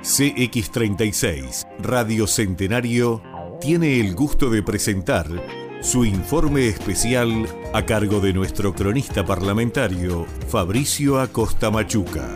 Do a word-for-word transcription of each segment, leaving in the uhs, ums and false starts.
C X treinta y seis, Radio Centenario, tiene el gusto de presentar su informe especial a cargo de nuestro cronista parlamentario, Fabricio Acosta Machuca.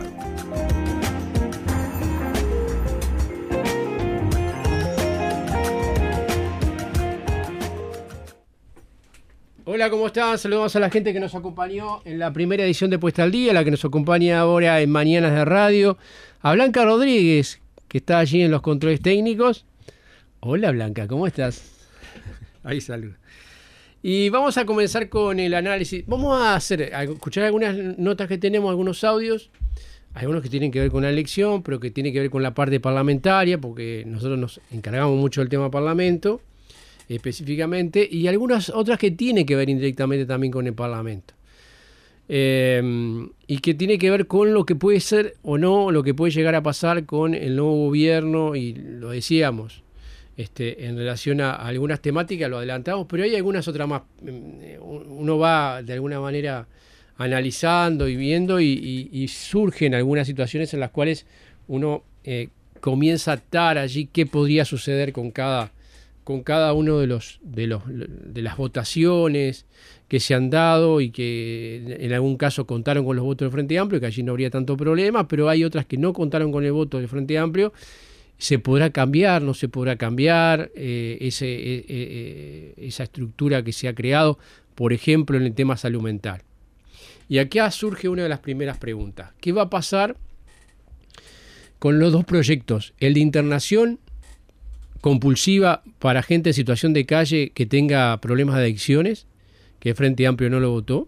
Hola, ¿cómo están? Saludamos a la gente que nos acompañó en la primera edición de Puesta al Día, la que nos acompaña ahora en Mañanas de Radio, a Blanca Rodríguez, que está allí en los controles técnicos. Hola, Blanca, ¿cómo estás? Ahí saludo. Y vamos a comenzar con el análisis. Vamos a hacer, a escuchar algunas notas que tenemos, algunos audios, algunos que tienen que ver con la elección, pero que tienen que ver con la parte parlamentaria, porque nosotros nos encargamos mucho del tema parlamento, específicamente, y algunas otras que tienen que ver indirectamente también con el Parlamento. Eh, y que tiene que ver con lo que puede ser o no, lo que puede llegar a pasar con el nuevo gobierno, y lo decíamos, este, en relación a algunas temáticas, lo adelantamos, pero hay algunas otras más. Uno va de alguna manera analizando y viendo y, y, y surgen algunas situaciones en las cuales uno eh, comienza a atar allí qué podría suceder con cada con cada uno de los de los de las votaciones que se han dado y que en algún caso contaron con los votos del Frente Amplio, que allí no habría tanto problema, pero hay otras que no contaron con el voto del Frente Amplio. ¿Se podrá cambiar? ¿No se podrá cambiar eh, ese, eh, eh, esa estructura que se ha creado, por ejemplo, en el tema salud mental? Y acá surge una de las primeras preguntas. ¿Qué va a pasar con los dos proyectos? El de internación compulsiva para gente en situación de calle que tenga problemas de adicciones, que el Frente Amplio no lo votó,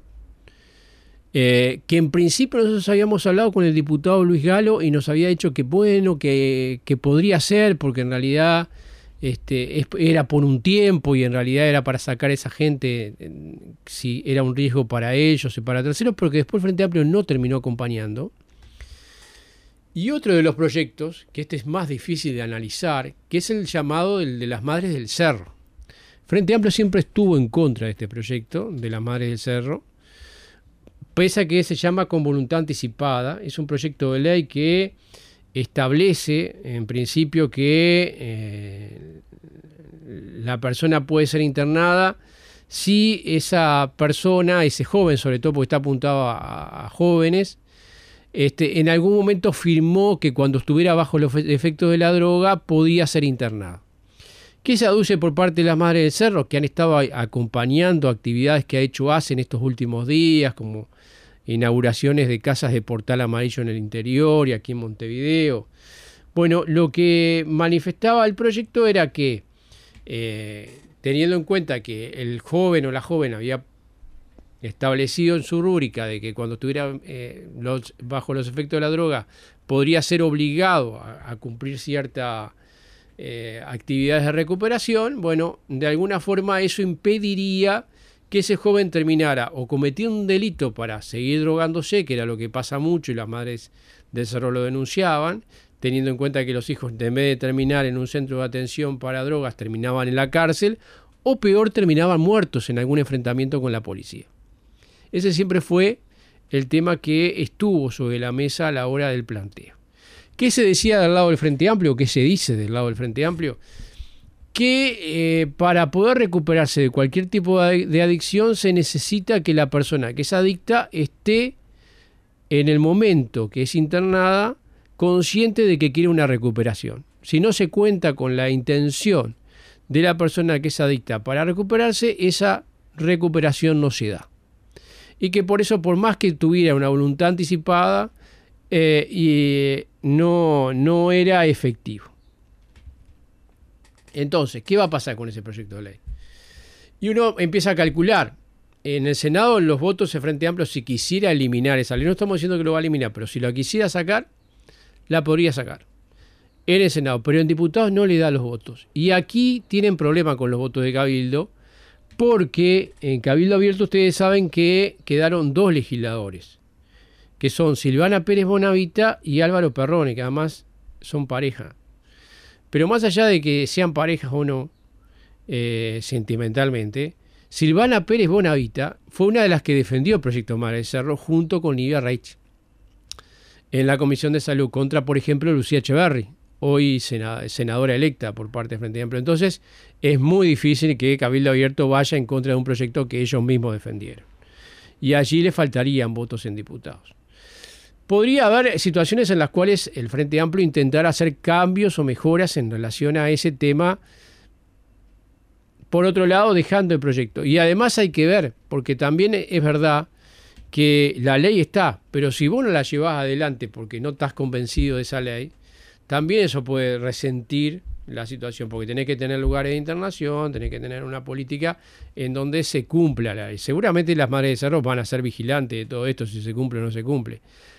eh, que en principio nosotros habíamos hablado con el diputado Luis Galo y nos había dicho que bueno, que, que podría ser, porque en realidad este, es, era por un tiempo y en realidad era para sacar a esa gente eh, si era un riesgo para ellos y para terceros, pero que después el Frente Amplio no terminó acompañando. Y otro de los proyectos, que este es más difícil de analizar, que es el llamado del de las Madres del Cerro. Frente Amplio siempre estuvo en contra de este proyecto de las Madres del Cerro, pese a que se llama con voluntad anticipada. Es un proyecto de ley que establece, en principio, que eh, la persona puede ser internada si esa persona, ese joven, sobre todo porque está apuntado a, a jóvenes, Este, en algún momento firmó que cuando estuviera bajo los efectos de la droga podía ser internado. ¿Qué se aduce por parte de las Madres del Cerro? Que han estado acompañando actividades que ha hecho A C E en estos últimos días, como inauguraciones de casas de portal amarillo en el interior y aquí en Montevideo. Bueno, lo que manifestaba el proyecto era que, eh, teniendo en cuenta que el joven o la joven había establecido en su rúbrica de que cuando estuviera eh, los, bajo los efectos de la droga podría ser obligado a, a cumplir ciertas eh, actividades de recuperación, bueno, de alguna forma eso impediría que ese joven terminara o cometiendo un delito para seguir drogándose, que era lo que pasa mucho y las Madres del Cerro lo denunciaban, teniendo en cuenta que los hijos, en vez de terminar en un centro de atención para drogas, terminaban en la cárcel, o peor, terminaban muertos en algún enfrentamiento con la policía. Ese siempre fue el tema que estuvo sobre la mesa a la hora del planteo. ¿Qué se decía del lado del Frente Amplio? ¿Qué se dice del lado del Frente Amplio? Que eh, para poder recuperarse de cualquier tipo de, de adicción se necesita que la persona que es adicta esté en el momento que es internada consciente de que quiere una recuperación. Si no se cuenta con la intención de la persona que es adicta para recuperarse, esa recuperación no se da. Y que por eso, por más que tuviera una voluntad anticipada, eh, y no, no era efectivo. Entonces, ¿qué va a pasar con ese proyecto de ley? Y uno empieza a calcular. En el Senado los votos de Frente Amplio, si quisiera eliminar esa ley, no estamos diciendo que lo va a eliminar, pero si lo quisiera sacar, la podría sacar en el Senado, pero en diputados no le da los votos. Y aquí tienen problema con los votos de Cabildo, porque en Cabildo Abierto ustedes saben que quedaron dos legisladores, que son Silvana Pérez Bonavita y Álvaro Perrone, que además son pareja. Pero más allá de que sean parejas o no, eh, sentimentalmente, Silvana Pérez Bonavita fue una de las que defendió el proyecto Madres del Cerro junto con Livia Reich en la Comisión de Salud contra, por ejemplo, Lucía Echeverri hoy senadora electa por parte del Frente Amplio. Entonces es muy difícil que Cabildo Abierto vaya en contra de un proyecto que ellos mismos defendieron. Y allí le faltarían votos en diputados. Podría haber situaciones en las cuales el Frente Amplio intentara hacer cambios o mejoras en relación a ese tema, por otro lado dejando el proyecto. Y además hay que ver, porque también es verdad que la ley está, pero si vos no la llevás adelante porque no estás convencido de esa ley, también eso puede resentir la situación, porque tenés que tener lugares de internación, tenés que tener una política en donde se cumpla la ley. Seguramente las madres de cerro van a ser vigilantes de todo esto, si se cumple o no se cumple.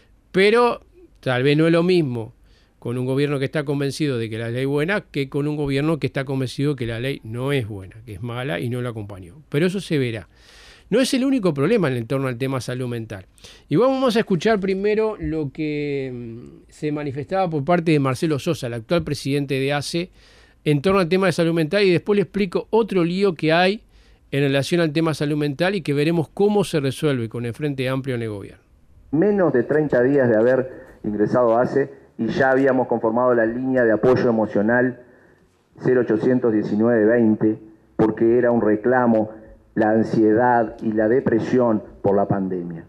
Pero tal vez no es lo mismo con un gobierno que está convencido de que la ley es buena que con un gobierno que está convencido que la ley no es buena, que es mala y no la acompañó. Pero eso se verá. No es el único problema en torno al tema salud mental. Y vamos a escuchar primero lo que se manifestaba por parte de Marcelo Sosa, el actual presidente de A C E, en torno al tema de salud mental, y después le explico otro lío que hay en relación al tema salud mental y que veremos cómo se resuelve con el Frente Amplio en el gobierno. Menos de treinta días de haber ingresado a A C E y ya habíamos conformado la línea de apoyo emocional cero ochocientos diecinueve veinte, porque era un reclamo la ansiedad y la depresión por la pandemia.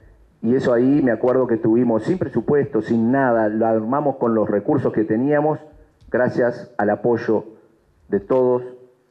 Y eso ahí me acuerdo que tuvimos sin presupuesto, sin nada, lo armamos con los recursos que teníamos, gracias al apoyo de todos.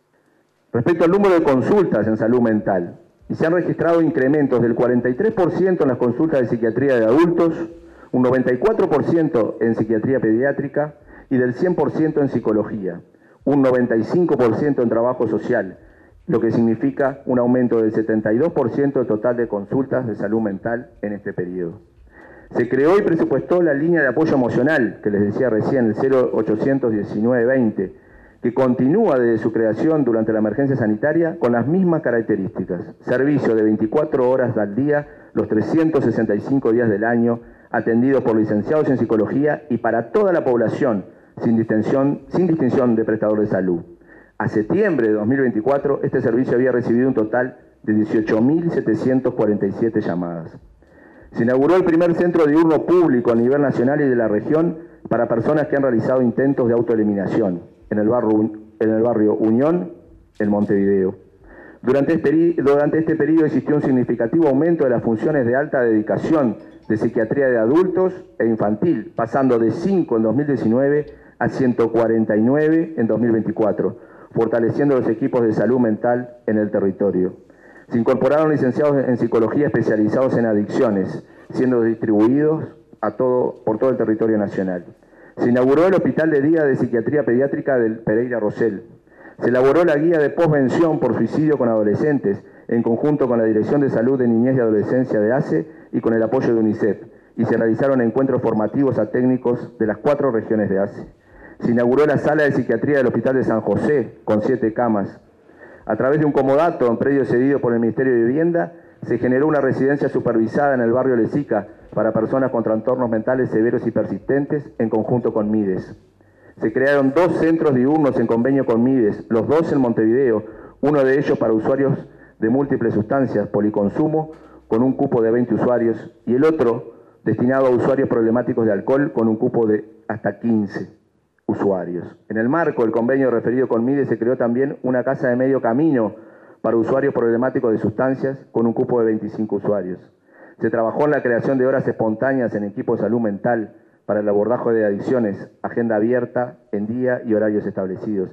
Respecto al número de consultas en salud mental, y se han registrado incrementos del cuarenta y tres por ciento en las consultas de psiquiatría de adultos, un noventa y cuatro por ciento en psiquiatría pediátrica y del cien por ciento en psicología, un noventa y cinco por ciento en trabajo social, lo que significa un aumento del setenta y dos por ciento del total de consultas de salud mental en este periodo. Se creó y presupuestó la línea de apoyo emocional, que les decía recién, el cero ochocientos diecinueve veinte, que continúa desde su creación durante la emergencia sanitaria con las mismas características. Servicio de veinticuatro horas al día, los trescientos sesenta y cinco días del año, atendido por licenciados en psicología y para toda la población, sin distinción, sin distinción de prestador de salud. A septiembre de dos mil veinticuatro, este servicio había recibido un total de dieciocho mil setecientos cuarenta y siete llamadas. Se inauguró el primer centro diurno público a nivel nacional y de la región para personas que han realizado intentos de autoeliminación en el barrio, en el barrio Unión, en Montevideo. Durante este, durante este periodo existió un significativo aumento de las funciones de alta dedicación de psiquiatría de adultos e infantil, pasando de cinco en dos mil diecinueve a ciento cuarenta y nueve en dos mil veinticuatro. Fortaleciendo los equipos de salud mental en el territorio. Se incorporaron licenciados en psicología especializados en adicciones, siendo distribuidos a todo, por todo el territorio nacional. Se inauguró el Hospital de Día de Psiquiatría Pediátrica del Pereira Rosell. Se elaboró la guía de posvención por suicidio con adolescentes, en conjunto con la Dirección de Salud de Niñez y Adolescencia de A C E y con el apoyo de UNICEF, y se realizaron encuentros formativos a técnicos de las cuatro regiones de A C E. Se inauguró la sala de psiquiatría del Hospital de San José, con siete camas. A través de un comodato en predio cedido por el Ministerio de Vivienda, se generó una residencia supervisada en el barrio Lezica para personas con trastornos mentales severos y persistentes, en conjunto con Mides. Se crearon dos centros diurnos en convenio con Mides, los dos en Montevideo, uno de ellos para usuarios de múltiples sustancias, policonsumo, con un cupo de veinte usuarios, y el otro destinado a usuarios problemáticos de alcohol, con un cupo de hasta quince. Usuarios. En el marco del convenio referido con Mides se creó también una casa de medio camino para usuarios problemáticos de sustancias con un cupo de veinticinco usuarios. Se trabajó en la creación de horas espontáneas en equipos de salud mental para el abordaje de adicciones, agenda abierta en día y horarios establecidos.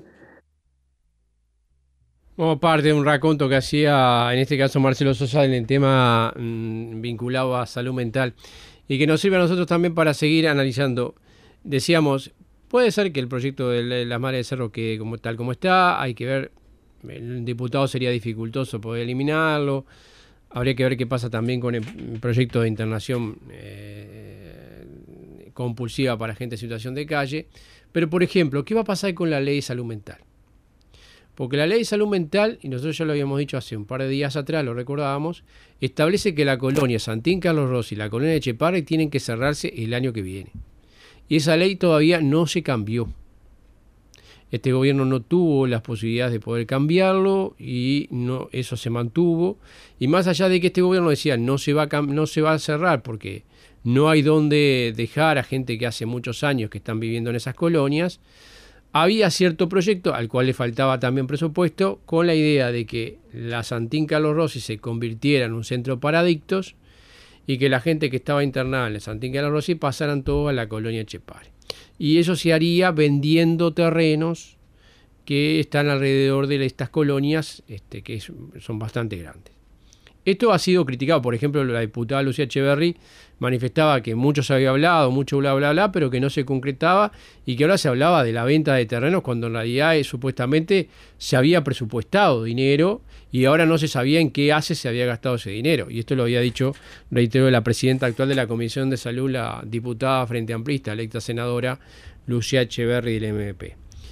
Como parte de un raconto que hacía, en este caso Marcelo Sosa, en el tema mmm, vinculado a salud mental y que nos sirve a nosotros también para seguir analizando. Decíamos, puede ser que el proyecto de las Madres de Cerro quede como, tal como está, hay que ver, el diputado sería dificultoso poder eliminarlo, habría que ver qué pasa también con el proyecto de internación eh, compulsiva para gente en situación de calle, pero por ejemplo, ¿qué va a pasar con la ley de salud mental? Porque la ley de salud mental, y nosotros ya lo habíamos dicho hace un par de días atrás, lo recordábamos, establece que la colonia Santín Carlos Rossi y la colonia de Echepare tienen que cerrarse el año que viene. Y esa ley todavía no se cambió. Este gobierno no tuvo las posibilidades de poder cambiarlo y no, eso se mantuvo. Y más allá de que este gobierno decía no se va a, no se va a cerrar porque no hay dónde dejar a gente que hace muchos años que están viviendo en esas colonias. Había cierto proyecto al cual le faltaba también presupuesto, con la idea de que la Santín Carlos Rossi se convirtiera en un centro para adictos y que la gente que estaba internada en el Santín Carlos Rossi pasaran todos a la colonia Etxepare. Y eso se haría vendiendo terrenos que están alrededor de estas colonias, este, que son bastante grandes. Esto ha sido criticado, por ejemplo, la diputada Lucía Echeverri manifestaba que mucho se había hablado, mucho bla bla bla, pero que no se concretaba y que ahora se hablaba de la venta de terrenos cuando en realidad eh, supuestamente se había presupuestado dinero y ahora no se sabía en qué hace se había gastado ese dinero. Y esto lo había dicho, reitero, la presidenta actual de la Comisión de Salud, la diputada Frente Amplista, electa senadora Lucía Echeverri del M V P.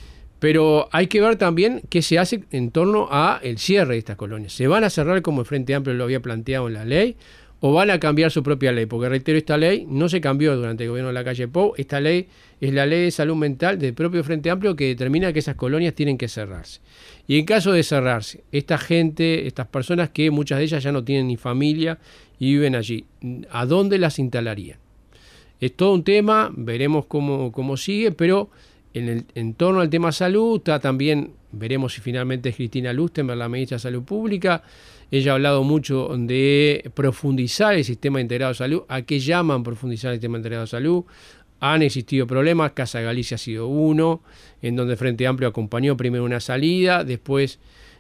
Pero hay que ver también qué se hace en torno a el cierre de estas colonias. ¿Se van a cerrar como el Frente Amplio lo había planteado en la ley o van a cambiar su propia ley? Porque reitero, esta ley no se cambió durante el gobierno de la calle Pou. Esta ley es la ley de salud mental del propio Frente Amplio que determina que esas colonias tienen que cerrarse. Y en caso de cerrarse, esta gente, estas personas que muchas de ellas ya no tienen ni familia y viven allí, ¿a dónde las instalarían? Es todo un tema, veremos cómo, cómo sigue, pero en, el, en torno al tema salud está también, veremos si finalmente es Cristina Lustenberg, la ministra de Salud Pública. Ella ha hablado mucho de profundizar el sistema integrado de salud. ¿A qué llaman profundizar el sistema integrado de salud? Han existido problemas, Casa Galicia ha sido uno, en donde Frente Amplio acompañó primero una salida, después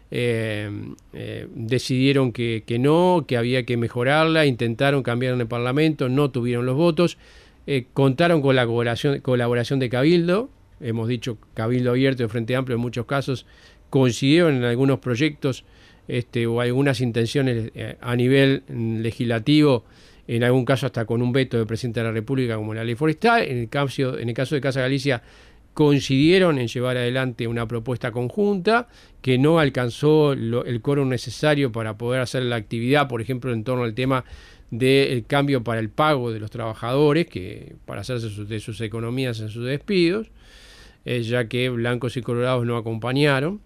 eh, eh, decidieron que, que no, que había que mejorarla, intentaron cambiar en el Parlamento, no tuvieron los votos, eh, contaron con la colaboración, colaboración de Cabildo. Hemos dicho Cabildo Abierto de Frente Amplio en muchos casos coincidieron en algunos proyectos este, o algunas intenciones eh, a nivel legislativo, en algún caso hasta con un veto del presidente de la República como la ley forestal. En el caso, en el caso de Casa Galicia coincidieron en llevar adelante una propuesta conjunta que no alcanzó lo, el quórum necesario para poder hacer la actividad, por ejemplo, en torno al tema del cambio para el pago de los trabajadores, que para hacerse sus, de sus economías en sus despidos, eh, ya que blancos y colorados no acompañaron.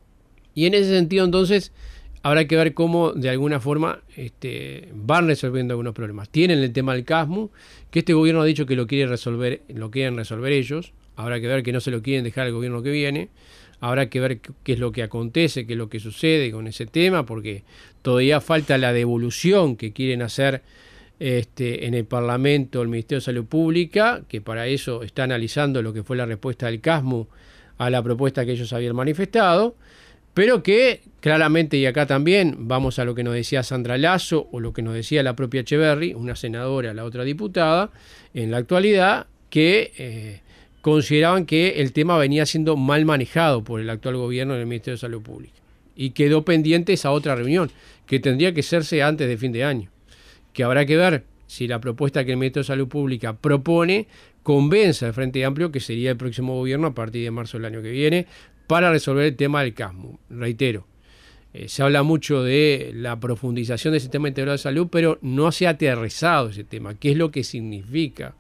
Y en ese sentido, entonces, habrá que ver cómo, de alguna forma, este, van resolviendo algunos problemas. Tienen el tema del CASMU, que este gobierno ha dicho que lo quiere resolver, lo quieren resolver ellos. Habrá que ver que no se lo quieren dejar al gobierno que viene. Habrá que ver qué es lo que acontece, qué es lo que sucede con ese tema, porque todavía falta la devolución que quieren hacer este, en el Parlamento el Ministerio de Salud Pública, que para eso está analizando lo que fue la respuesta del CASMU a la propuesta que ellos habían manifestado, pero que claramente, y acá también vamos a lo que nos decía Sandra Lasso o lo que nos decía la propia Echeverri, una senadora, la otra diputada, en la actualidad, que eh, consideraban que el tema venía siendo mal manejado por el actual gobierno del Ministerio de Salud Pública y quedó pendiente esa otra reunión que tendría que hacerse antes de fin de año, que habrá que ver si la propuesta que el Ministerio de Salud Pública propone convence al Frente Amplio, que sería el próximo gobierno a partir de marzo del año que viene, para resolver el tema del CASMU. Reitero, eh, se habla mucho de la profundización del sistema integrado de salud, pero no se ha aterrizado ese tema. ¿Qué es lo que significa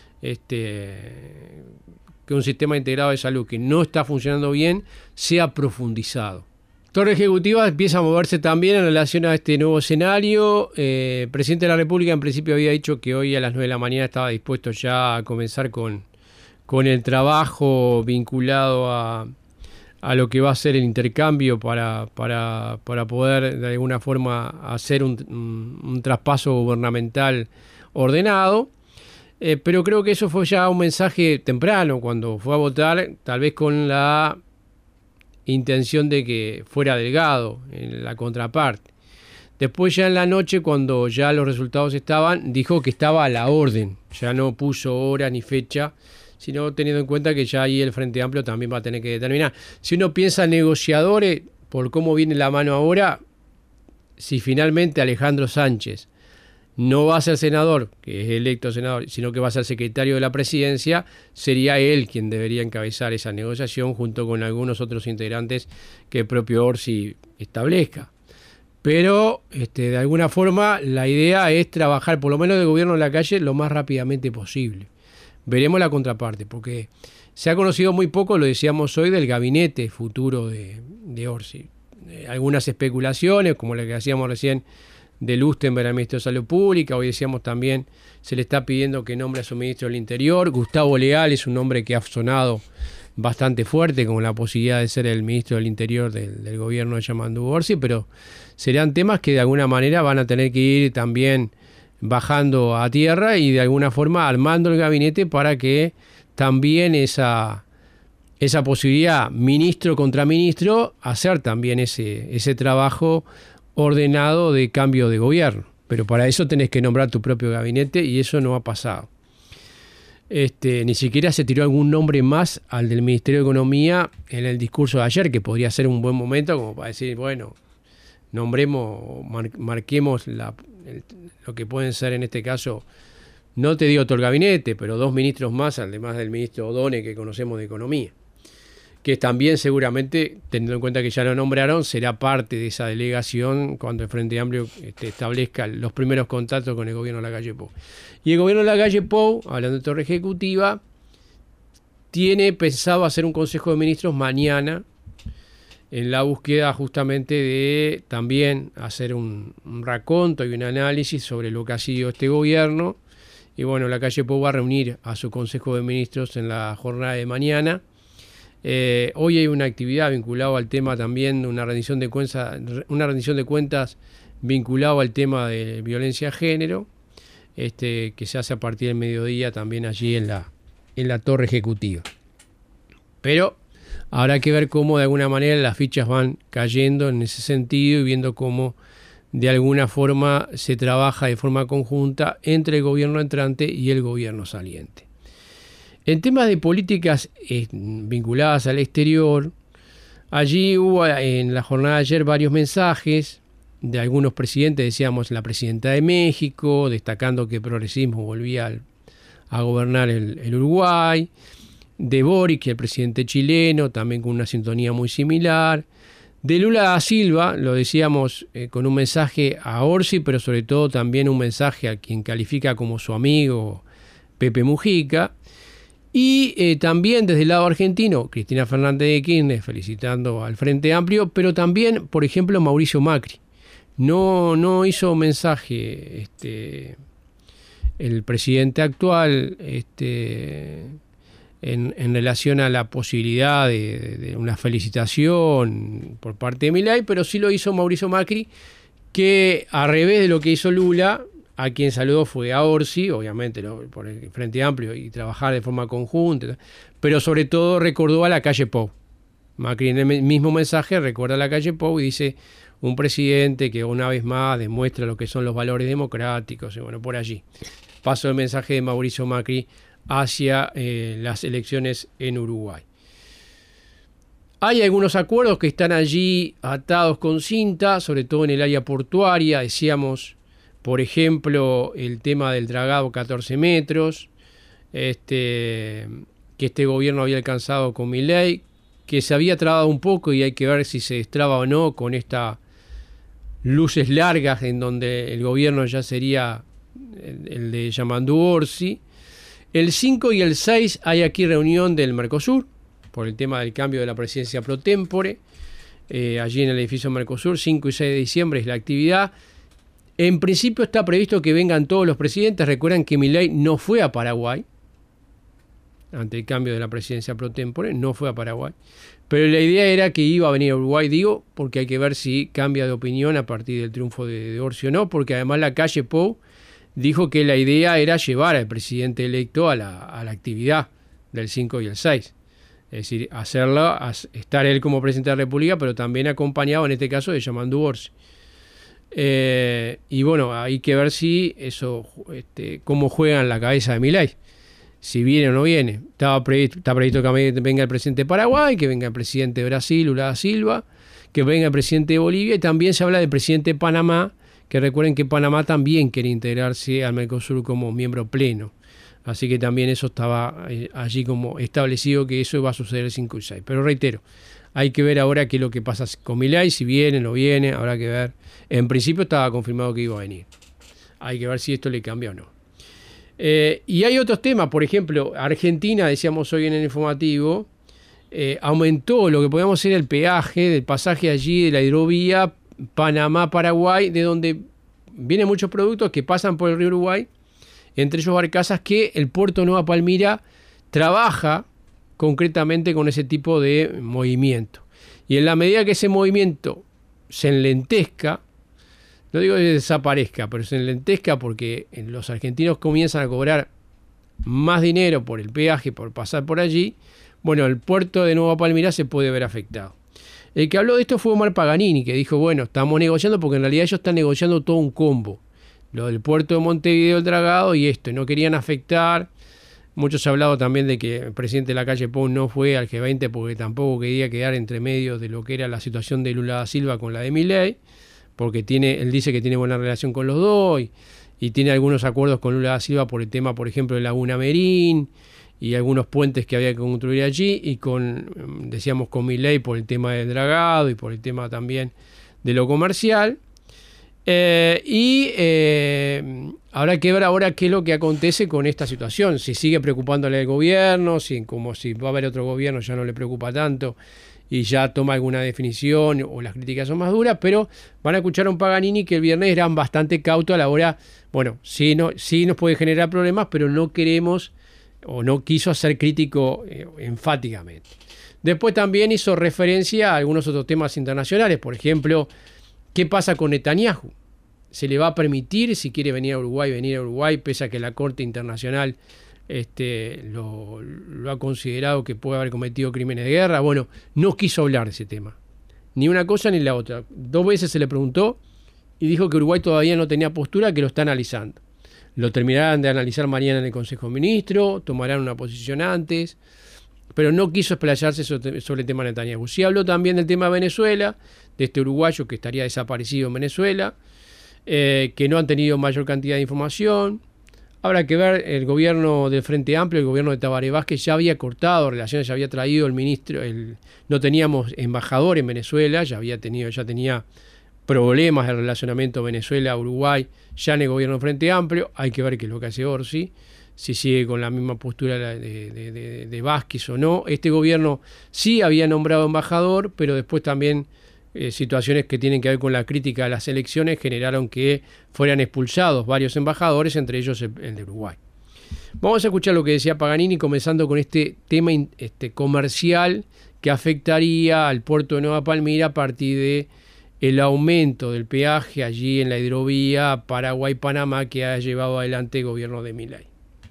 este, que un sistema integrado de salud que no está funcionando bien sea profundizado? Torre Ejecutiva empieza a moverse también en relación a este nuevo escenario. Eh, el presidente de la República en principio había dicho que hoy a las nueve de la mañana estaba dispuesto ya a comenzar con, con el trabajo vinculado a a lo que va a ser el intercambio para, para, para poder de alguna forma hacer un, un, un traspaso gubernamental ordenado, eh, pero creo que eso fue ya un mensaje temprano cuando fue a votar, tal vez con la intención de que fuera Delgado en la contraparte. Después ya en la noche, cuando ya los resultados estaban, dijo que estaba a la orden, ya no puso hora ni fecha, sino teniendo en cuenta que ya ahí el Frente Amplio también va a tener que determinar. Si uno piensa en negociadores, por cómo viene la mano ahora, si finalmente Alejandro Sánchez no va a ser senador, que es electo senador, sino que va a ser secretario de la presidencia, sería él quien debería encabezar esa negociación junto con algunos otros integrantes que el propio Orsi establezca. Pero este, de alguna forma la idea es trabajar, por lo menos del gobierno en la calle, lo más rápidamente posible. Veremos la contraparte, porque se ha conocido muy poco, lo decíamos hoy, del gabinete futuro de, de Orsi. Eh, algunas especulaciones, como la que hacíamos recién de Lustenberg al ministro de Salud Pública. Hoy decíamos también, se le está pidiendo que nombre a su ministro del Interior. Gustavo Leal es un nombre que ha sonado bastante fuerte, con la posibilidad de ser el ministro del Interior del, del gobierno de Yamandu Orsi, pero serán temas que de alguna manera van a tener que ir también bajando a tierra y de alguna forma armando el gabinete para que también esa, esa posibilidad, ministro contra ministro, hacer también ese, ese trabajo ordenado de cambio de gobierno. Pero para eso tenés que nombrar tu propio gabinete y eso no ha pasado. Este, ni siquiera se tiró algún nombre más al del Ministerio de Economía en el discurso de ayer, que podría ser un buen momento como para decir, bueno, nombremos, mar, marquemos la, el, lo que pueden ser en este caso, no te digo todo el gabinete, pero dos ministros más, además del ministro O'Donnell que conocemos de Economía, que también seguramente, teniendo en cuenta que ya lo nombraron, será parte de esa delegación cuando el Frente Amplio este, establezca los primeros contactos con el gobierno de Lacalle Pou. Y el gobierno de Lacalle Pou, hablando de Torre Ejecutiva, tiene pensado hacer un Consejo de Ministros mañana en la búsqueda justamente de también hacer un, un raconto y un análisis sobre lo que ha sido este gobierno. Y bueno, Lacalle Pou va a reunir a su Consejo de Ministros en la jornada de mañana. Eh, hoy hay una actividad vinculada al tema también de una rendición de cuentas, una rendición de cuentas vinculado al tema de violencia de género, este, que se hace a partir del mediodía también allí en la, en la Torre Ejecutiva. Pero habrá que ver cómo de alguna manera las fichas van cayendo en ese sentido y viendo cómo de alguna forma se trabaja de forma conjunta entre el gobierno entrante y el gobierno saliente. En temas de políticas eh, vinculadas al exterior, allí hubo en la jornada de ayer varios mensajes de algunos presidentes, decíamos la presidenta de México, destacando que el progresismo volvía al, a gobernar el, el Uruguay, de Boric, el presidente chileno, también con una sintonía muy similar, de Lula da Silva, lo decíamos eh, con un mensaje a Orsi, pero sobre todo también un mensaje a quien califica como su amigo Pepe Mujica. Y eh, también desde el lado argentino, Cristina Fernández de Kirchner felicitando al Frente Amplio, pero también, por ejemplo, Mauricio Macri. No, no hizo mensaje este, el presidente actual este, en, en relación a la posibilidad de, de, de una felicitación por parte de Milei, pero sí lo hizo Mauricio Macri, que a revés de lo que hizo Lula, a quien saludó fue a Orsi, obviamente, ¿no?, por el Frente Amplio y trabajar de forma conjunta, pero sobre todo recordó a Lacalle Pou. Macri en el mismo mensaje recuerda a Lacalle Pou y dice un presidente que una vez más demuestra lo que son los valores democráticos, y bueno, por allí. Paso el mensaje de Mauricio Macri hacia eh, las elecciones en Uruguay. Hay algunos acuerdos que están allí atados con cinta, sobre todo en el área portuaria, decíamos. Por ejemplo, el tema del dragado catorce metros, este, que este gobierno había alcanzado con Milei, que se había trabado un poco y hay que ver si se destraba o no con estas luces largas en donde el gobierno ya sería el, el de Yamandu Orsi. El cinco y el seis hay aquí reunión del Mercosur por el tema del cambio de la presidencia pro tempore. Eh, allí en el edificio Mercosur, cinco y seis de diciembre es la actividad. En principio está previsto que vengan todos los presidentes. Recuerdan que Milei no fue a Paraguay ante el cambio de la presidencia pro tempore, no fue a Paraguay. Pero la idea era que iba a venir a Uruguay, digo, porque hay que ver si cambia de opinión a partir del triunfo de, de Orsi o no, porque además Lacalle Pou dijo que la idea era llevar al presidente electo a la, a la actividad del cinco y el seis. Es decir, hacerla, estar él como presidente de la República, pero también acompañado en este caso de Yamandu Orsi. Eh, y bueno, hay que ver si eso, este, cómo juega en la cabeza de Milei, si viene o no viene. Estaba previsto, está previsto que venga el presidente de Paraguay, que venga el presidente de Brasil, Lula da Silva, que venga el presidente de Bolivia, y también se habla del presidente de Panamá, que recuerden que Panamá también quiere integrarse al Mercosur como miembro pleno. Así que también eso estaba eh, allí como establecido, que eso va a suceder el cinco y seis. Pero reitero, hay que ver ahora qué es lo que pasa con Milei, si viene o no viene, habrá que ver. En principio estaba confirmado que iba a venir. Hay que ver si esto le cambia o no. Eh, y hay otros temas, por ejemplo, Argentina, decíamos hoy en el informativo, eh, aumentó lo que podíamos ser el peaje del pasaje allí de la hidrovía Panamá-Paraguay, de donde vienen muchos productos que pasan por el río Uruguay, entre ellos barcazas que el puerto de Nueva Palmira trabaja concretamente con ese tipo de movimiento. Y en la medida que ese movimiento se enlentezca, no digo que desaparezca, pero se enlentezca porque los argentinos comienzan a cobrar más dinero por el peaje, por pasar por allí, bueno, el puerto de Nueva Palmira se puede ver afectado. El que habló de esto fue Omar Paganini, que dijo, bueno, estamos negociando porque en realidad ellos están negociando todo un combo. Lo del puerto de Montevideo, el dragado y esto, no querían afectar. Muchos han hablado también de que el presidente de la calle Pou no fue al G veinte porque tampoco quería quedar entre medio de lo que era la situación de Lula da Silva con la de Milei, porque tiene, él dice que tiene buena relación con los dos y, y tiene algunos acuerdos con Lula da Silva por el tema, por ejemplo, de Laguna Merín y algunos puentes que había que construir allí, y con, decíamos, con Milei por el tema del dragado y por el tema también de lo comercial. Eh, y eh, habrá que ver ahora qué es lo que acontece con esta situación, si sigue preocupándole al gobierno, si como si va a haber otro gobierno ya no le preocupa tanto y ya toma alguna definición o las críticas son más duras, pero van a escuchar a un Paganini que el viernes eran bastante cautos a la hora, bueno, sí, no, sí nos puede generar problemas, pero no queremos o no quiso ser crítico eh, enfáticamente. Después también hizo referencia a algunos otros temas internacionales, por ejemplo, ¿qué pasa con Netanyahu? ¿Se le va a permitir, si quiere venir a Uruguay, venir a Uruguay, pese a que la Corte Internacional este, lo, lo ha considerado que puede haber cometido crímenes de guerra? Bueno, no quiso hablar de ese tema. Ni una cosa ni la otra. Dos veces se le preguntó y dijo que Uruguay todavía no tenía postura, que lo está analizando. Lo terminarán de analizar mañana en el Consejo de Ministros, tomarán una posición antes, pero no quiso explayarse sobre, sobre el tema de Netanyahu. Sí habló también del tema de Venezuela, de este uruguayo que estaría desaparecido en Venezuela, eh, que no han tenido mayor cantidad de información. Habrá que ver, el gobierno del Frente Amplio, el gobierno de Tabaré Vázquez ya había cortado relaciones, ya había traído el ministro, el, no teníamos embajador en Venezuela, ya había tenido, ya tenía problemas de relacionamiento Venezuela-Uruguay ya en el gobierno del Frente Amplio. Hay que ver qué es lo que hace Orsi, si sigue con la misma postura de, de, de, de Vázquez o no. Este gobierno sí había nombrado embajador, pero después también eh, situaciones que tienen que ver con la crítica a las elecciones generaron que fueran expulsados varios embajadores, entre ellos el, el de Uruguay. Vamos a escuchar lo que decía Paganini, comenzando con este tema este, comercial que afectaría al puerto de Nueva Palmira a partir de el aumento del peaje allí en la hidrovía Paraguay-Panamá que ha llevado adelante el gobierno de Milei.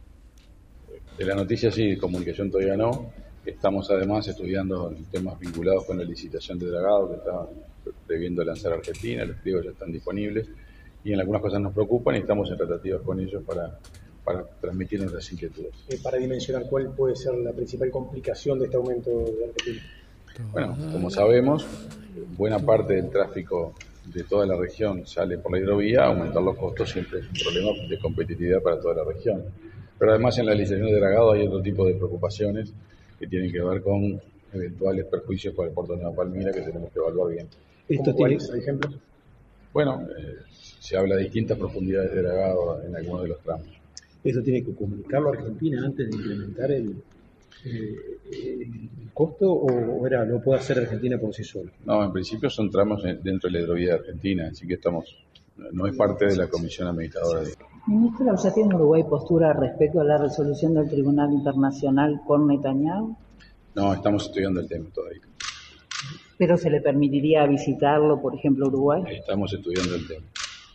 De la noticia sí, de comunicación todavía no. Estamos además estudiando temas vinculados con la licitación de dragado que está debiendo lanzar Argentina, los pliegos ya están disponibles y en algunas cosas nos preocupan y estamos en tratativas con ellos para, para transmitir nuestras inquietudes. Eh, para dimensionar cuál puede ser la principal complicación de este aumento de Argentina. Bueno, como sabemos, buena parte del tráfico de toda la región sale por la hidrovía, aumentar los costos siempre es un problema de competitividad para toda la región. Pero además en la licitación de dragado hay otro tipo de preocupaciones que tienen que ver con eventuales perjuicios para el puerto de Nueva Palmira que tenemos que evaluar bien. ¿Esto tiene ejemplos? Bueno, eh, se habla de distintas profundidades de dragado en algunos de los tramos. ¿Eso tiene que comunicarlo a Argentina antes de implementar el, eh, el costo o era, lo puede hacer Argentina por sí sola? No, en principio son tramos dentro de la hidrovía de Argentina, así que estamos, no es parte de la comisión administradora de... Ministro, ¿ya tiene Uruguay postura respecto a la resolución del Tribunal Internacional por Netanyahu? No, estamos estudiando el tema todavía. ¿Pero se le permitiría visitarlo, por ejemplo, Uruguay? Estamos estudiando el tema.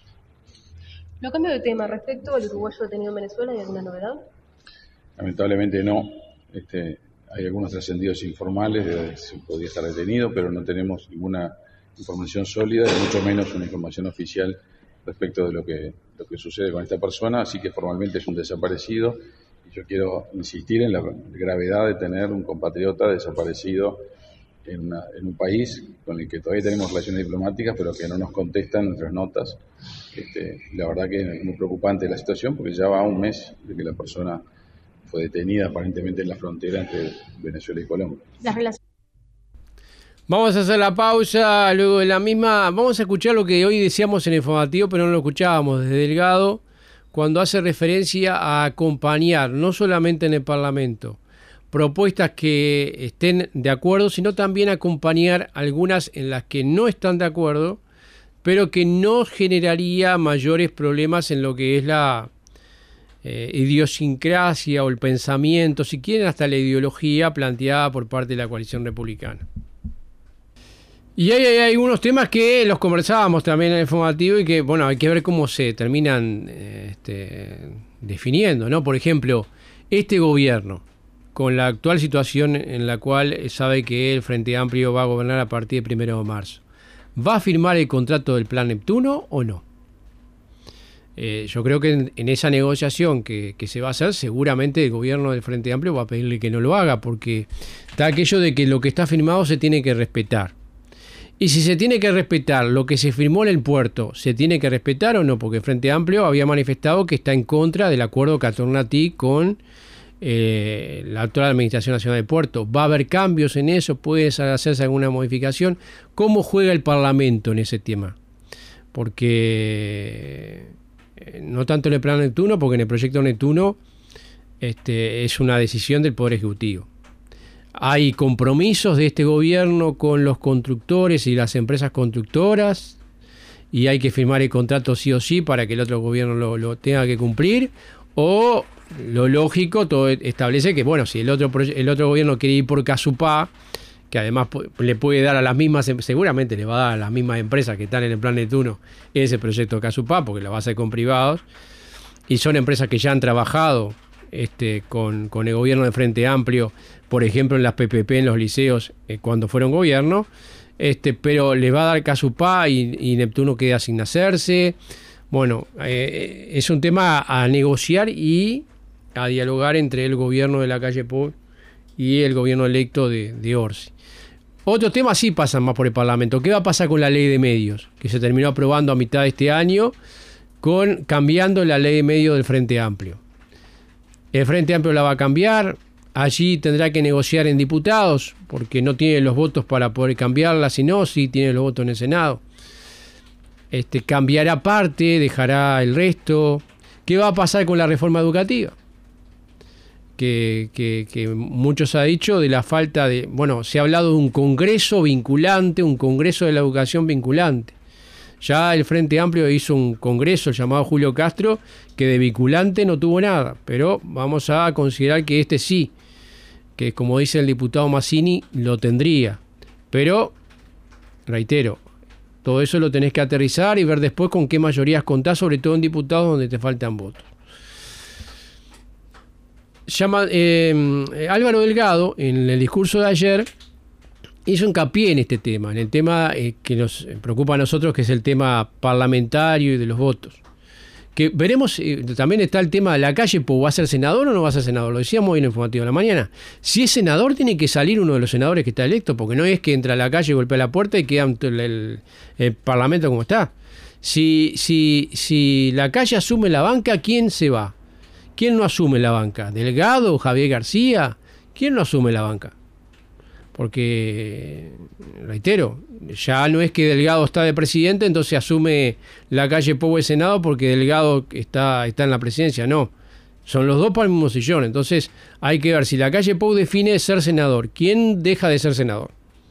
Lo cambio de tema, respecto al uruguayo detenido en Venezuela, ¿hay alguna novedad? Lamentablemente no. Este, hay algunos trascendidos informales de que se podría estar detenido, pero no tenemos ninguna información sólida y mucho menos una información oficial respecto de lo que, lo que sucede con esta persona, así que formalmente es un desaparecido y yo quiero insistir en la gravedad de tener un compatriota desaparecido en, una, en un país con el que todavía tenemos relaciones diplomáticas pero que no nos contestan nuestras notas. Este, la verdad que es muy preocupante la situación porque ya va un mes de que la persona fue detenida aparentemente en la frontera entre Venezuela y Colombia. Las relaciones. Vamos a hacer la pausa, luego de la misma, vamos a escuchar lo que hoy decíamos en el informativo, pero no lo escuchábamos desde Delgado, cuando hace referencia a acompañar, no solamente en el Parlamento, propuestas que estén de acuerdo, sino también acompañar algunas en las que no están de acuerdo, pero que no generaría mayores problemas en lo que es la eh, idiosincrasia o el pensamiento, si quieren hasta la ideología planteada por parte de la coalición republicana. Y hay, hay, hay unos temas que los conversábamos también en el informativo y que, bueno, hay que ver cómo se terminan eh, este, definiendo, ¿no? Por ejemplo, este gobierno, con la actual situación en la cual sabe que el Frente Amplio va a gobernar a partir del primero de marzo, ¿va a firmar el contrato del Plan Neptuno o no? Eh, yo creo que en, en esa negociación que, que se va a hacer, seguramente el gobierno del Frente Amplio va a pedirle que no lo haga, porque está aquello de que lo que está firmado se tiene que respetar. Y si se tiene que respetar lo que se firmó en el puerto, ¿se tiene que respetar o no? Porque el Frente Amplio había manifestado que está en contra del acuerdo Catornatí con eh, la actual Administración Nacional del Puerto. ¿Va a haber cambios en eso? ¿Puede hacerse alguna modificación? ¿Cómo juega el Parlamento en ese tema? Porque eh, no tanto en el Plan Neptuno, porque en el proyecto Neptuno este, es una decisión del Poder Ejecutivo. Hay compromisos de este gobierno con los constructores y las empresas constructoras y hay que firmar el contrato sí o sí para que el otro gobierno lo, lo tenga que cumplir, o lo lógico todo establece que, bueno, si el otro, el otro gobierno quiere ir por Casupá, que además le puede dar a las mismas, seguramente le va a dar a las mismas empresas que están en el Plan Neptuno ese proyecto Casupá, porque lo va a hacer con privados, y son empresas que ya han trabajado Este, con, con el gobierno de Frente Amplio, por ejemplo en las P P P en los liceos eh, cuando fueron gobierno, este, pero le va a dar Casupá y, y Neptuno queda sin hacerse. Bueno, eh, es un tema a negociar y a dialogar entre el gobierno de la calle Pou y el gobierno electo de, de Orsi. Otros temas sí pasan más por el Parlamento. ¿Qué va a pasar con la ley de medios? Que se terminó aprobando a mitad de este año, con cambiando la ley de medios del Frente Amplio. El Frente Amplio la va a cambiar, allí tendrá que negociar en diputados, porque no tiene los votos para poder cambiarla, sino sí tiene los votos en el Senado. Este, cambiará parte, dejará el resto. ¿Qué va a pasar con la reforma educativa? Que, que, que muchos ha dicho de la falta de... Bueno, se ha hablado de un congreso vinculante, un congreso de la educación vinculante. Ya el Frente Amplio hizo un congreso llamado Julio Castro, que de vinculante no tuvo nada, pero vamos a considerar que este sí, que como dice el diputado Mazzini, lo tendría. Pero, reitero, todo eso lo tenés que aterrizar y ver después con qué mayorías contás, sobre todo en diputados donde te faltan votos. Llama, eh, Álvaro Delgado, en el discurso de ayer, hizo hincapié en este tema, en el tema eh, que nos preocupa a nosotros, que es el tema parlamentario y de los votos. Que veremos, eh, también está el tema de la calle, ¿va a ser senador o no va a ser senador? Lo decíamos hoy en el informativo de la mañana. Si es senador, tiene que salir uno de los senadores que está electo, porque no es que entra a la calle, golpea la puerta y queda el, el, el Parlamento como está. Si, si, si la calle asume la banca, ¿quién se va? ¿Quién no asume la banca? ¿Delgado? ¿Javier García? ¿Quién no asume la banca? Porque, reitero, ya no es que Delgado está de presidente, entonces asume la calle Pou el Senado porque Delgado está, está en la presidencia. No, son los dos para el mismo sillón. Entonces hay que ver si la calle Pou define ser senador, ¿quién deja de ser senador?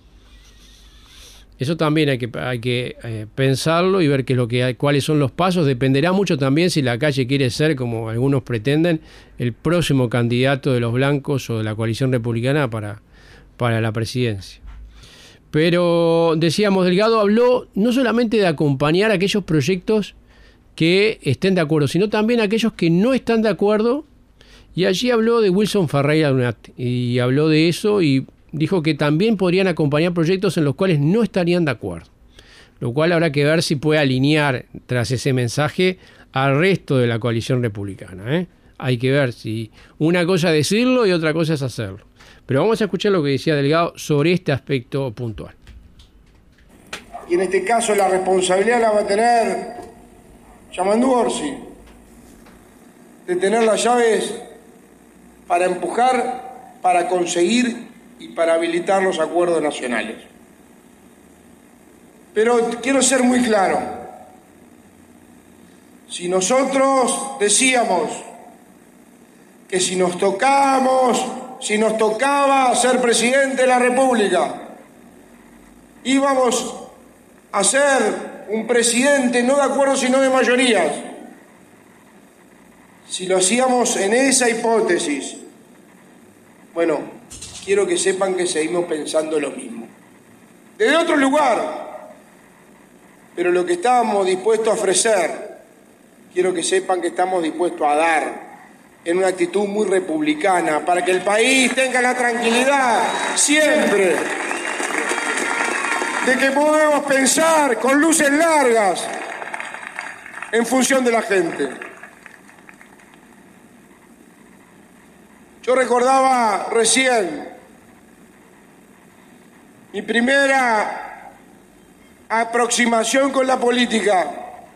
Eso también hay que, hay que eh, pensarlo y ver qué es lo que hay, cuáles son los pasos. Dependerá mucho también si la calle quiere ser, como algunos pretenden, el próximo candidato de los blancos o de la coalición republicana para... para la presidencia. Pero decíamos, Delgado habló no solamente de acompañar aquellos proyectos que estén de acuerdo, sino también aquellos que no están de acuerdo, y allí habló de Wilson Ferreira Lunat, y habló de eso y dijo que también podrían acompañar proyectos en los cuales no estarían de acuerdo, lo cual habrá que ver si puede alinear tras ese mensaje al resto de la coalición republicana, ¿eh? Hay que ver si una cosa es decirlo y otra cosa es hacerlo. Pero vamos a escuchar lo que decía Delgado sobre este aspecto puntual. Y en este caso la responsabilidad la va a tener Yamandú Orsi, de tener las llaves para empujar, para conseguir y para habilitar los acuerdos nacionales. Pero quiero ser muy claro. Si nosotros decíamos que si nos tocábamos, si nos tocaba ser presidente de la República, íbamos a hacer un presidente no de acuerdo sino de mayorías. Si lo hacíamos en esa hipótesis, bueno, quiero que sepan que seguimos pensando lo mismo. Desde otro lugar, pero lo que estábamos dispuestos a ofrecer, quiero que sepan que estamos dispuestos a dar en una actitud muy republicana, para que el país tenga la tranquilidad siempre de que podemos pensar con luces largas en función de la gente. Yo recordaba recién mi primera aproximación con la política.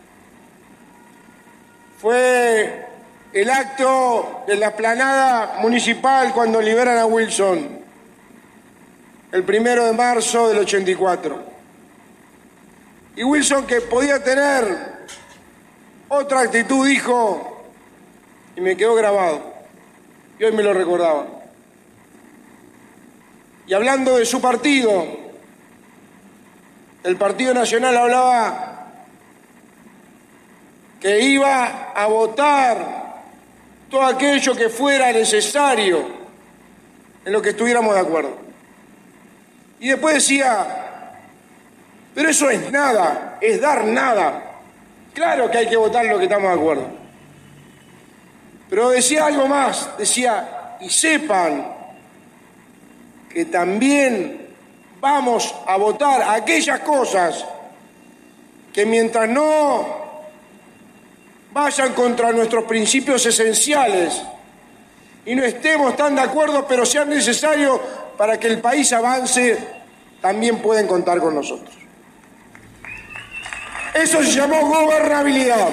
Fue el acto de la explanada municipal cuando liberan a Wilson, el primero de marzo del ochenta y cuatro. Y Wilson, que podía tener otra actitud, dijo, y me quedó grabado, y hoy me lo recordaba. Y hablando de su partido, el Partido Nacional, hablaba que iba a votar todo aquello que fuera necesario en lo que estuviéramos de acuerdo. Y después decía, pero eso es nada, es dar nada. Claro que hay que votar lo que estamos de acuerdo. Pero decía algo más, decía, y sepan que también vamos a votar aquellas cosas que mientras no vayan contra nuestros principios esenciales y no estemos tan de acuerdo, pero sean necesarios para que el país avance, también pueden contar con nosotros. Eso se llamó gobernabilidad.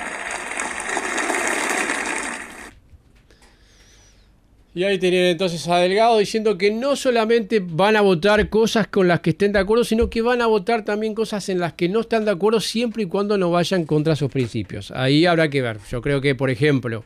Y ahí tenían entonces a Delgado diciendo que no solamente van a votar cosas con las que estén de acuerdo, sino que van a votar también cosas en las que no están de acuerdo siempre y cuando no vayan contra sus principios. Ahí habrá que ver. Yo creo que, por ejemplo,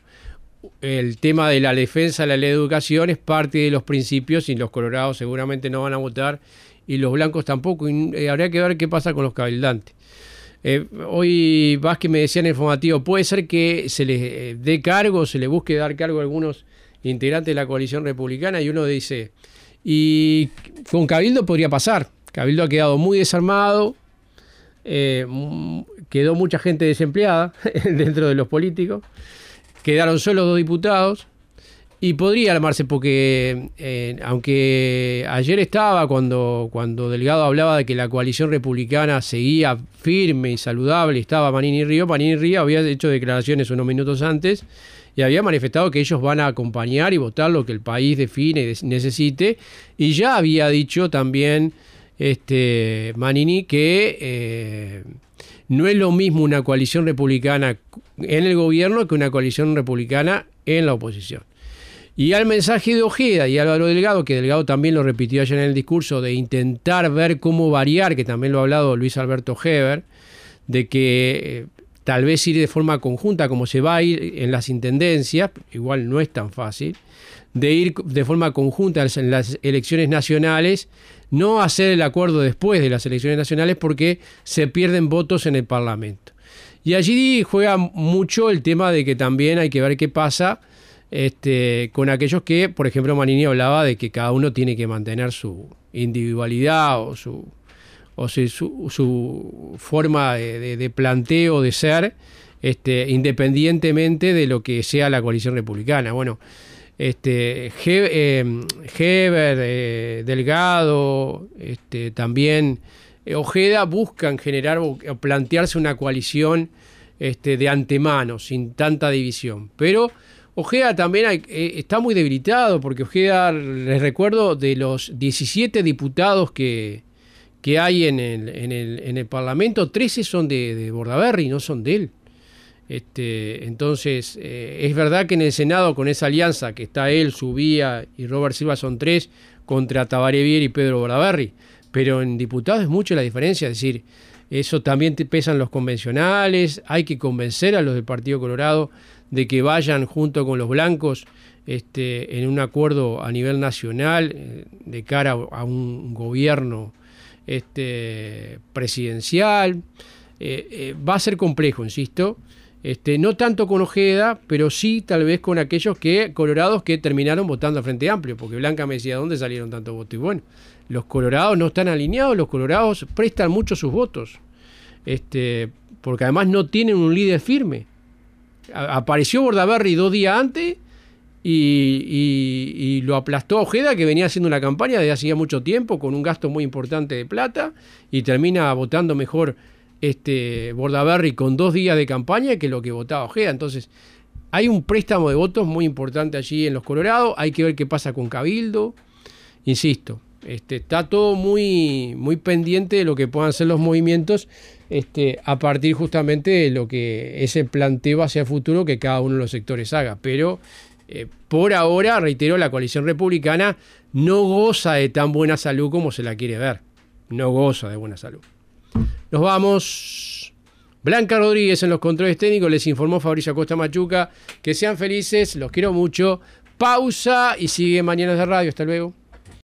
el tema de la defensa de la ley de educación es parte de los principios y los colorados seguramente no van a votar y los blancos tampoco. Y eh, habría que ver qué pasa con los cabildantes. Eh, hoy Vázquez me decía en el informativo, puede ser que se les eh, dé cargo, se les busque dar cargo a algunos integrante de la coalición republicana, y uno dice, y con Cabildo podría pasar. Cabildo ha quedado muy desarmado, eh, quedó mucha gente desempleada dentro de los políticos, quedaron solo dos diputados, y podría armarse porque, eh, aunque ayer estaba cuando, cuando Delgado hablaba de que la coalición republicana seguía firme y saludable, estaba Manini Río, Manini Río había hecho declaraciones unos minutos antes, y había manifestado que ellos van a acompañar y votar lo que el país define y necesite, y ya había dicho también este Manini que eh, no es lo mismo una coalición republicana en el gobierno que una coalición republicana en la oposición. Y al mensaje de Ojeda y Álvaro Delgado, que Delgado también lo repitió ayer en el discurso, de intentar ver cómo variar, que también lo ha hablado Luis Alberto Heber, de que eh, tal vez ir de forma conjunta, como se va a ir en las intendencias, igual no es tan fácil, de ir de forma conjunta en las elecciones nacionales, no hacer el acuerdo después de las elecciones nacionales porque se pierden votos en el Parlamento. Y allí juega mucho el tema de que también hay que ver qué pasa este, con aquellos que, por ejemplo, Manini hablaba de que cada uno tiene que mantener su individualidad o su... o su, su, su forma de, de, de planteo de ser, este, independientemente de lo que sea la coalición republicana. Bueno, este, He, eh, Heber, eh, Delgado, este, también eh, Ojeda buscan generar o plantearse una coalición este, de antemano, sin tanta división. Pero Ojeda también hay, eh, está muy debilitado, porque Ojeda, les recuerdo, de los diecisiete diputados que que hay en el, en el, en el Parlamento, trece son de, de Bordaberry, no son de él. Este, entonces, eh, es verdad que en el Senado, con esa alianza que está él, Subía y Robert Silva, son tres contra Tabaré Vier y Pedro Bordaberry, pero en diputados es mucho la diferencia, es decir, eso también te pesan los convencionales, hay que convencer a los del Partido Colorado de que vayan junto con los blancos este, en un acuerdo a nivel nacional eh, de cara a un gobierno este, presidencial. eh, eh, va a ser complejo, insisto. Este, no tanto con Ojeda, pero sí tal vez con aquellos que colorados que terminaron votando al Frente Amplio, porque Blanca me decía, ¿dónde salieron tantos votos? Y bueno, los colorados no están alineados, los colorados prestan mucho sus votos, este, porque además no tienen un líder firme. A- apareció Bordaberry dos días antes y, y, y lo aplastó a Ojeda, que venía haciendo una campaña desde hacía mucho tiempo, con un gasto muy importante de plata, y termina votando mejor este Bordaberry con dos días de campaña que lo que votaba Ojeda. Entonces hay un préstamo de votos muy importante allí en los Colorados. Hay que ver qué pasa con Cabildo. Insisto, este, está todo muy, muy pendiente de lo que puedan ser los movimientos, este, a partir justamente de lo que ese planteo hacia el futuro que cada uno de los sectores haga. Pero eh, por ahora, reitero, la coalición republicana no goza de tan buena salud como se la quiere ver. No goza de buena salud. Nos vamos. Blanca Rodríguez en los controles técnicos, les informó Fabricio Acosta Machuca. Que sean felices, los quiero mucho. Pausa y sigue Mañanas de Radio. Hasta luego.